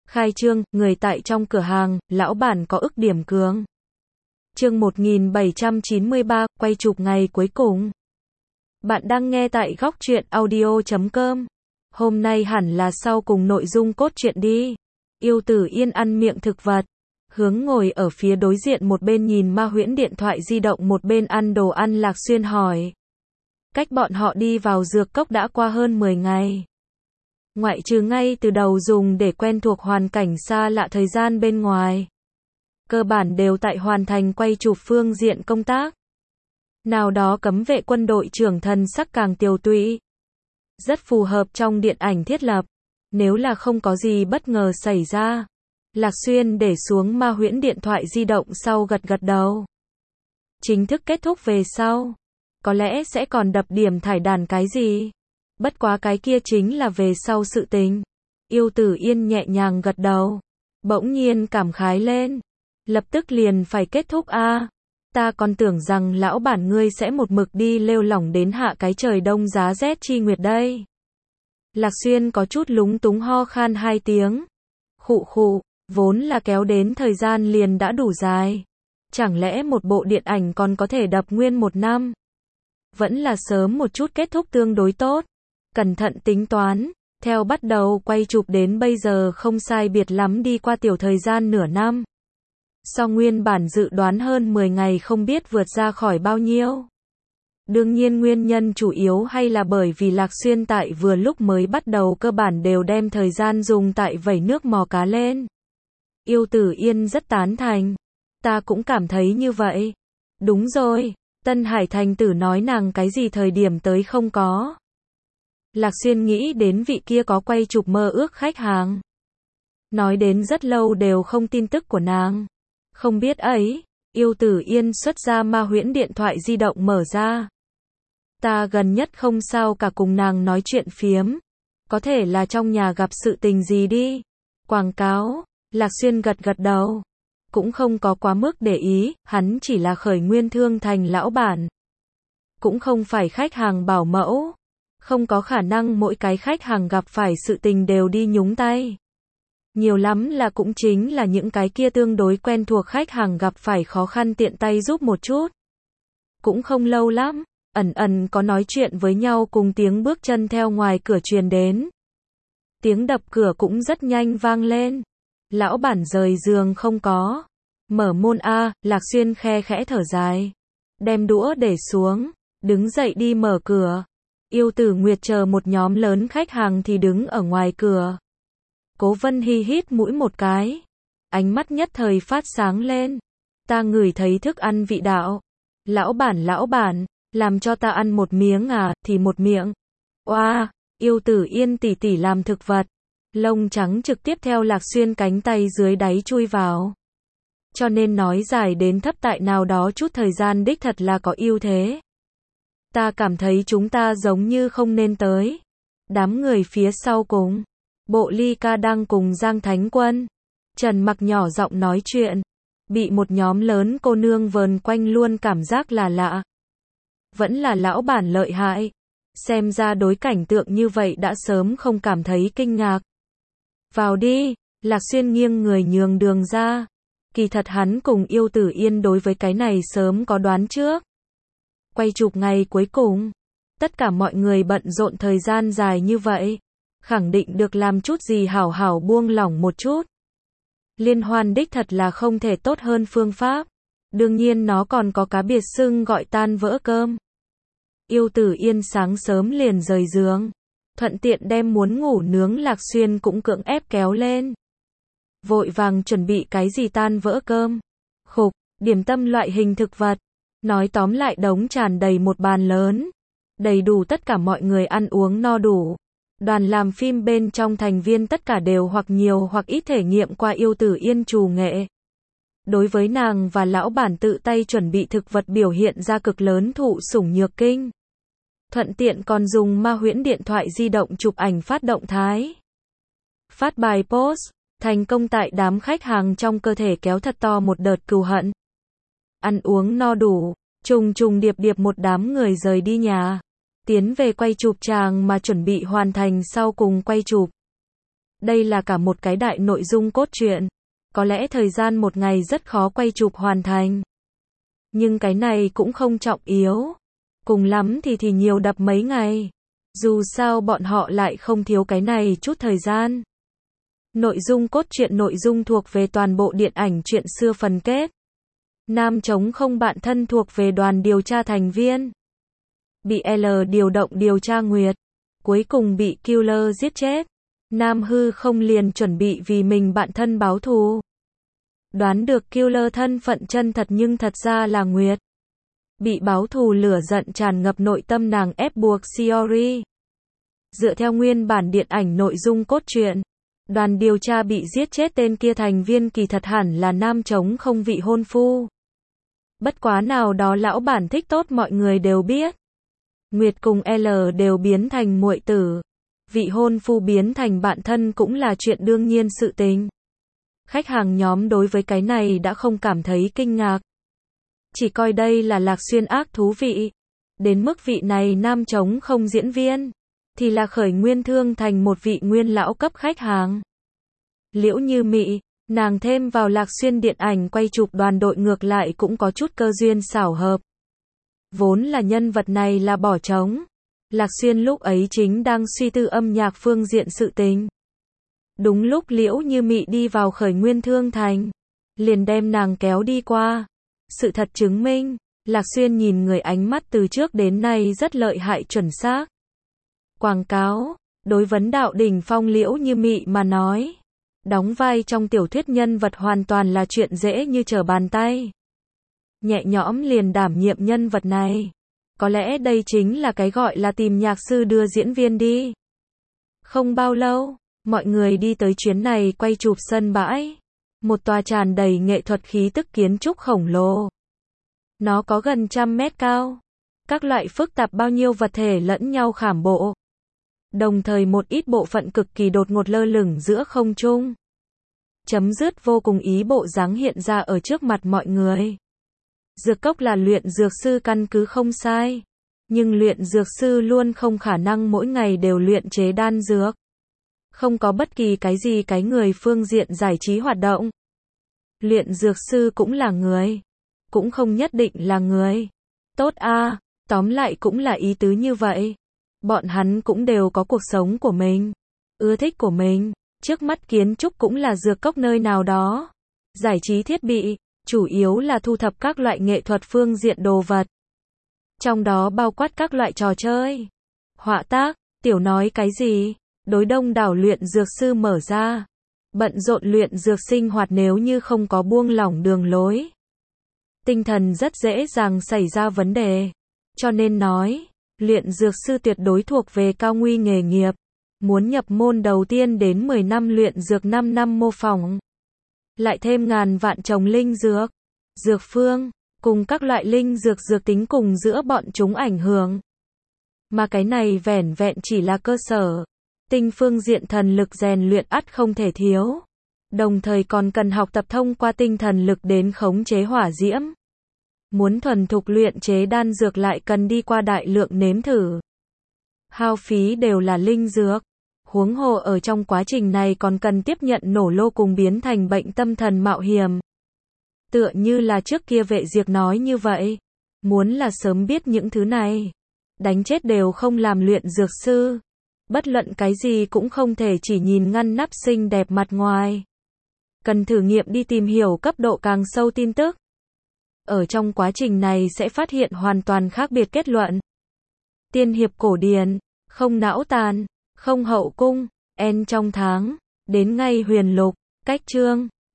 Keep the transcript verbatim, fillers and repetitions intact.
Khai trương, người tại trong cửa hàng, lão bản có ức điểm cường. Chương một nghìn bảy trăm chín mươi ba, quay chụp ngày cuối cùng. Bạn đang nghe tại góc truyện audio chấm com. Hôm nay hẳn là sau cùng nội dung cốt truyện đi. Yêu Tử Yên ăn miệng thực vật, hướng ngồi ở phía đối diện một bên nhìn Ma Huyễn điện thoại di động một bên ăn đồ ăn. Lạc Xuyên hỏi. Cách bọn họ đi vào dược cốc đã qua hơn mười ngày. Ngoại trừ ngay từ đầu dùng để quen thuộc hoàn cảnh xa lạ thời gian bên ngoài, cơ bản đều tại hoàn thành quay chụp phương diện công tác. Nào đó cấm vệ quân đội trưởng thần sắc càng tiều tụy, rất phù hợp trong điện ảnh thiết lập. Nếu là không có gì bất ngờ xảy ra, Lạc Xuyên để xuống Ma Huyễn điện thoại di động sau gật gật đầu. Chính thức kết thúc về sau, có lẽ sẽ còn đập điểm thải đàn cái gì. Bất quá cái kia chính là về sau sự tình. Yêu Tử Yên nhẹ nhàng gật đầu, bỗng nhiên cảm khái lên. Lập tức liền phải kết thúc a à. Ta còn tưởng rằng lão bản ngươi sẽ một mực đi lêu lỏng đến hạ cái trời đông giá rét chi nguyệt đây. Lạc Xuyên có chút lúng túng ho khan hai tiếng. Khụ khụ, vốn là kéo đến thời gian liền đã đủ dài. Chẳng lẽ một bộ điện ảnh còn có thể đập nguyên một năm? Vẫn là sớm một chút kết thúc tương đối tốt. Cẩn thận tính toán, theo bắt đầu quay chụp đến bây giờ không sai biệt lắm đi qua tiểu thời gian nửa năm. So nguyên bản dự đoán hơn mười ngày không biết vượt ra khỏi bao nhiêu. Đương nhiên nguyên nhân chủ yếu hay là bởi vì Lạc Xuyên tại vừa lúc mới bắt đầu cơ bản đều đem thời gian dùng tại vẩy nước mò cá lên. Yêu Tử Yên rất tán thành. Ta cũng cảm thấy như vậy. Đúng rồi, Tân Hải thành tử nói nàng cái gì thời điểm tới không có. Lạc Xuyên nghĩ đến vị kia có quay chụp mơ ước khách hàng. Nói đến rất lâu đều không tin tức của nàng. Không biết ấy, Yêu Tử Yên xuất ra Ma Huyễn điện thoại di động mở ra. Ta gần nhất không sao cả cùng nàng nói chuyện phiếm. Có thể là trong nhà gặp sự tình gì đi. Quảng cáo, Lạc Xuyên gật gật đầu. Cũng không có quá mức để ý, hắn chỉ là khởi nguyên thương thành lão bản. Cũng không phải khách hàng bảo mẫu. Không có khả năng mỗi cái khách hàng gặp phải sự tình đều đi nhúng tay. Nhiều lắm là cũng chính là những cái kia tương đối quen thuộc khách hàng gặp phải khó khăn tiện tay giúp một chút. Cũng không lâu lắm, ẩn ẩn có nói chuyện với nhau cùng tiếng bước chân theo ngoài cửa truyền đến. Tiếng đập cửa cũng rất nhanh vang lên. Lão bản rời giường không có. Mở môn a, Lạc Xuyên khe khẽ thở dài. Đem đũa để xuống, đứng dậy đi mở cửa. Yêu Tử Nguyệt chờ một nhóm lớn khách hàng thì đứng ở ngoài cửa. Cố Vân Hy hít mũi một cái. Ánh mắt nhất thời phát sáng lên. Ta ngửi thấy thức ăn vị đạo. Lão bản lão bản, làm cho ta ăn một miếng à, thì một miệng. Oa, wow, Yêu Tử Yên tỉ tỉ làm thực vật. Lông trắng trực tiếp theo Lạc Xuyên cánh tay dưới đáy chui vào. Cho nên nói dài đến thấp tại nào đó chút thời gian đích thật là có ưu thế. Ta cảm thấy chúng ta giống như không nên tới. Đám người phía sau cùng. Bộ Ly Ca đang cùng Giang Thánh Quân. Trần Mặc nhỏ giọng nói chuyện. Bị một nhóm lớn cô nương vờn quanh luôn cảm giác là lạ. Vẫn là lão bản lợi hại. Xem ra đối cảnh tượng như vậy đã sớm không cảm thấy kinh ngạc. Vào đi, Lạc Xuyên nghiêng người nhường đường ra. Kỳ thật hắn cùng Yêu Tử Yên đối với cái này sớm có đoán trước. Quay chụp ngày cuối cùng, tất cả mọi người bận rộn thời gian dài như vậy, khẳng định được làm chút gì hảo hảo buông lỏng một chút. Liên hoan đích thật là không thể tốt hơn phương pháp. Đương nhiên nó còn có cá biệt xưng gọi tan vỡ cơm. Yêu Tử Yên sáng sớm liền rời giường, thuận tiện đem muốn ngủ nướng Lạc Xuyên cũng cưỡng ép kéo lên. Vội vàng chuẩn bị cái gì tan vỡ cơm, khục, điểm tâm loại hình thực vật. Nói tóm lại đống tràn đầy một bàn lớn. Đầy đủ tất cả mọi người ăn uống no đủ. Đoàn làm phim bên trong thành viên tất cả đều hoặc nhiều hoặc ít thể nghiệm qua Yêu Tử Yên trù nghệ. Đối với nàng và lão bản tự tay chuẩn bị thực vật biểu hiện ra cực lớn thụ sủng nhược kinh. Thuận tiện còn dùng Ma Huyễn điện thoại di động chụp ảnh phát động thái. Phát bài post, thành công tại đám khách hàng trong cơ thể kéo thật to một đợt cừu hận. Ăn uống no đủ, trùng trùng điệp điệp một đám người rời đi nhà. Tiến về quay chụp tràng mà chuẩn bị hoàn thành sau cùng quay chụp. Đây là cả một cái đại nội dung cốt truyện. Có lẽ thời gian một ngày rất khó quay chụp hoàn thành. Nhưng cái này cũng không trọng yếu. Cùng lắm thì thì nhiều đập mấy ngày. Dù sao bọn họ lại không thiếu cái này chút thời gian. Nội dung cốt truyện nội dung thuộc về toàn bộ điện ảnh chuyện xưa phần kết. Nam chống không bạn thân thuộc về đoàn điều tra thành viên. Bị L điều động điều tra Nguyệt. Cuối cùng bị Killer giết chết. Nam hư không liền chuẩn bị vì mình bạn thân báo thù. Đoán được Killer thân phận chân thật nhưng thật ra là Nguyệt. Bị báo thù lửa giận tràn ngập nội tâm nàng ép buộc Shiori. Dựa theo nguyên bản điện ảnh nội dung cốt truyện, đoàn điều tra bị giết chết tên kia thành viên kỳ thật hẳn là nam chống không vị hôn phu. Bất quá nào đó lão bản thích tốt mọi người đều biết. Nguyệt cùng L đều biến thành muội tử. Vị hôn phu biến thành bạn thân cũng là chuyện đương nhiên sự tình. Khách hàng nhóm đối với cái này đã không cảm thấy kinh ngạc. Chỉ coi đây là Lạc Xuyên ác thú vị. Đến mức vị này nam chống không diễn viên, thì là khởi nguyên thương thành một vị nguyên lão cấp khách hàng. Liễu Như Mị, nàng thêm vào Lạc Xuyên điện ảnh quay chụp đoàn đội ngược lại cũng có chút cơ duyên xảo hợp. Vốn là nhân vật này là bỏ trống. Lạc Xuyên lúc ấy chính đang suy tư âm nhạc phương diện sự tình. Đúng lúc Liễu Như Mị đi vào khởi nguyên thương thành, liền đem nàng kéo đi qua. Sự thật chứng minh, Lạc Xuyên nhìn người ánh mắt từ trước đến nay rất lợi hại chuẩn xác. Quảng cáo, đối vấn đạo đỉnh phong Liễu Như Mị mà nói, đóng vai trong tiểu thuyết nhân vật hoàn toàn là chuyện dễ như trở bàn tay. Nhẹ nhõm liền đảm nhiệm nhân vật này. Có lẽ đây chính là cái gọi là tìm nhạc sư đưa diễn viên đi. Không bao lâu, mọi người đi tới chuyến này quay chụp sân bãi. Một tòa tràn đầy nghệ thuật khí tức kiến trúc khổng lồ. Nó có gần trăm mét cao. Các loại phức tạp bao nhiêu vật thể lẫn nhau khảm bộ. Đồng thời một ít bộ phận cực kỳ đột ngột lơ lửng giữa không trung. Chấm dứt vô cùng ý bộ dáng hiện ra ở trước mặt mọi người. Dược cốc là luyện dược sư căn cứ không sai. Nhưng luyện dược sư luôn không khả năng mỗi ngày đều luyện chế đan dược. Không có bất kỳ cái gì cái người phương diện giải trí hoạt động. Luyện dược sư cũng là người. Cũng không nhất định là người. Tốt a, à, tóm lại cũng là ý tứ như vậy. Bọn hắn cũng đều có cuộc sống của mình. Ưa thích của mình. Trước mắt kiến trúc cũng là dược cốc nơi nào đó. Giải trí thiết bị. Chủ yếu là thu thập các loại nghệ thuật phương diện đồ vật. Trong đó bao quát các loại trò chơi. Họa tác, tiểu nói cái gì, đối đông đảo luyện dược sư mở ra. Bận rộn luyện dược sinh hoạt nếu như không có buông lỏng đường lối. Tinh thần rất dễ dàng xảy ra vấn đề. Cho nên nói, luyện dược sư tuyệt đối thuộc về cao nguy nghề nghiệp. Muốn nhập môn đầu tiên đến mười năm luyện dược năm năm mô phỏng. Lại thêm ngàn vạn trồng linh dược, dược phương, cùng các loại linh dược dược tính cùng giữa bọn chúng ảnh hưởng. Mà cái này vẻn vẹn chỉ là cơ sở. Tinh phương diện thần lực rèn luyện ắt không thể thiếu. Đồng thời còn cần học tập thông qua tinh thần lực đến khống chế hỏa diễm. Muốn thuần thục luyện chế đan dược lại cần đi qua đại lượng nếm thử. Hao phí đều là linh dược. Huống hồ ở trong quá trình này còn cần tiếp nhận nổ lô cùng biến thành bệnh tâm thần mạo hiểm. Tựa như là trước kia vệ diệt nói như vậy. Muốn là sớm biết những thứ này. Đánh chết đều không làm luyện dược sư. Bất luận cái gì cũng không thể chỉ nhìn ngăn nắp xinh đẹp mặt ngoài. Cần thử nghiệm đi tìm hiểu cấp độ càng sâu tin tức. Ở trong quá trình này sẽ phát hiện hoàn toàn khác biệt kết luận. Tiên hiệp cổ điển, không não tàn, không hậu cung, en trong tháng, đến ngay huyền lục, cách chương.